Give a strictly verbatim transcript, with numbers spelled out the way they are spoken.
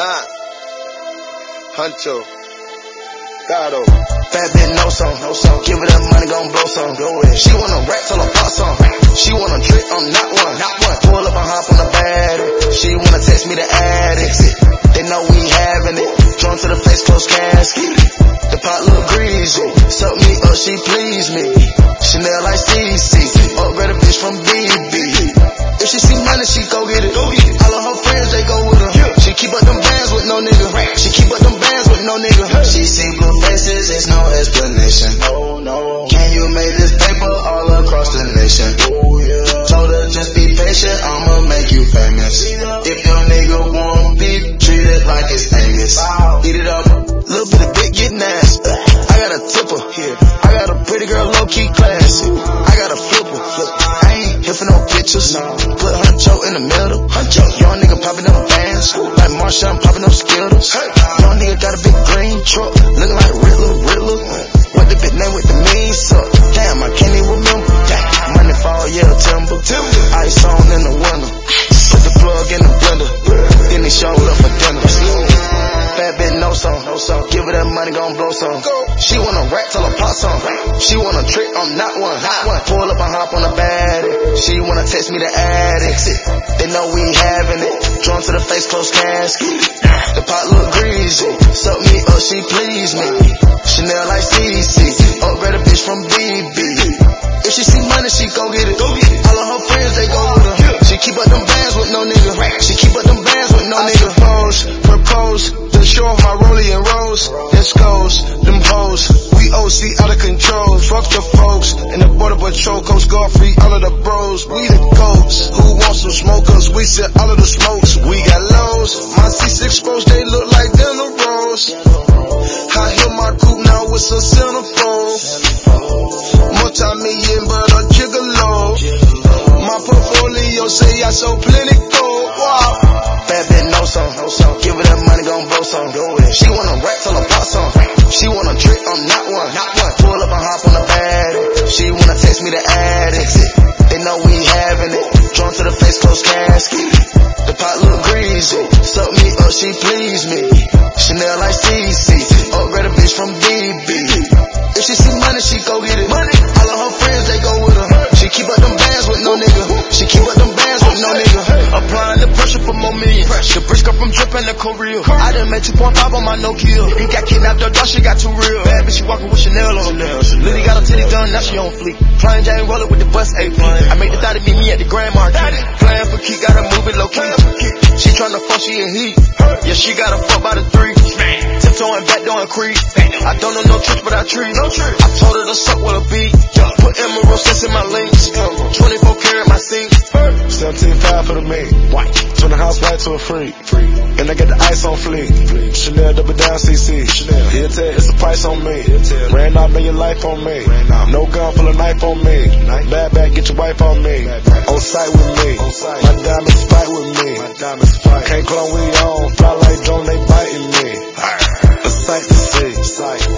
Huh? Huncho. Gato. Bad bitch, no song, no song. Give her that money, gon' blow some. Go ahead. She wanna rap till I pop some. She wanna trick, I'm not one. Not one. Pull up and hop on the baddie. She wanna text me to add it. They know we having it. Drawn to the face, close casket. The pot look greasy. Suck me up, she please me. Chanel like C C. Upgrade a bitch from B B. If she see money, she go get it. Go get it. All of her friends, they go with her. Yeah. She keep up them bands with no nigga. She keep up them bands with no nigga. Hey. She see blue faces, it's no explanation. No, no. Can you make this paper all across the nation? Oh, yeah. Told her just be patient, I'ma make you famous. If your nigga won't be treated like it's Angus. Wow. Eat it up, little bit of dick get nasty. I got a tipper here. I got a pretty girl, low key classy. I got a flipper. I ain't here for no pictures. No. Put Huncho in the middle. Huncho. Young nigga popping them bands. Like Marshawn popping them Skittles. Hey. Young nigga got a big green truck. Looking like Riddler, Riddler. What the big name with the mean suck? Damn, I can't even remember. Damn. Money fall, yeah, timber. timber. Ice on in the winter. Put the plug in the blender. Then he showed up for dinner. Bad bitch, no song, no song. Give her that money, gon' blow some. She wanna rap till I pop some. She wanna trick, I'm not one. Not one. Pull up and hop on the baddie. She wanna text me to add it. They know we having it. Drawn to the face, close casket. The pot look greasy. Suck me up, she please me. Chanel like C C. Upgrade a bitch from B B. If she see money, she go get it. Go get it. All of her friends, they go with her. She keep up them bands with no nigga. She keep up them bands with no nigga. Propose, propose. Then show off my rollie and rolls. Then goes, them hoes. We O C out of control. Fuck the folks. And the border patrol, Coach Godfrey, all of the bros. We the goats. Who wants some smokers? We set all of the smokes. We got lows. My C six spokes, they look like dinner rolls. I hear my coupe now with some centerfold. Multi-million, but a gigolo. My portfolio say I so plenty gold. Wow. Bad bitch, no song, no song. Give her that money, gon' blow some. Go ahead. She wanna rap till I pop some. She wanna trick, I'm not one. Not one. Pull up and hop on the baddie. She wanna text me to add it. They know we having it. Drawn to the face, close casket. The pot look greasy. Suck me up, she please me. Chanel like C C. Upgrade a bitch from B B. If she see money, she go get it. Money. All of her friends, they go with her. She keep up them bands with no nigga. She keep up them bands with no nigga. Applying the pressure for more million. The brisk up from dripping the Korea. I done made two point five on my Nokia. He got kidnapped, her dog, she got too real. Bad bitch, she walking with Chanel on. Lily got her titties done, now she on fleek. Flying Jane roller with the bus A P. I make the thought to meet me at the Grand Marquis. Playing for key, got her moving low key. She tryna fuck, she in heat. Yeah, she got a fuck by the three. Tiptoeing back doing creep. I don't know no tricks, but I treat. No trick. I told her to suck with a beat. Put emerald sense in my links. twenty-four karat my sink. seventeen five for the mate. Turn the house right to a freak. And I got the ice on fleek. Chanel double down C C. He'll tell it's the price on me. Ran out, man, your life on me. No gun, pull a knife on me. Bad bad, get your wife on me. On site with me. My diamonds fight with me. Can't clone we on. Fly like drone, they biting me. A sight to see.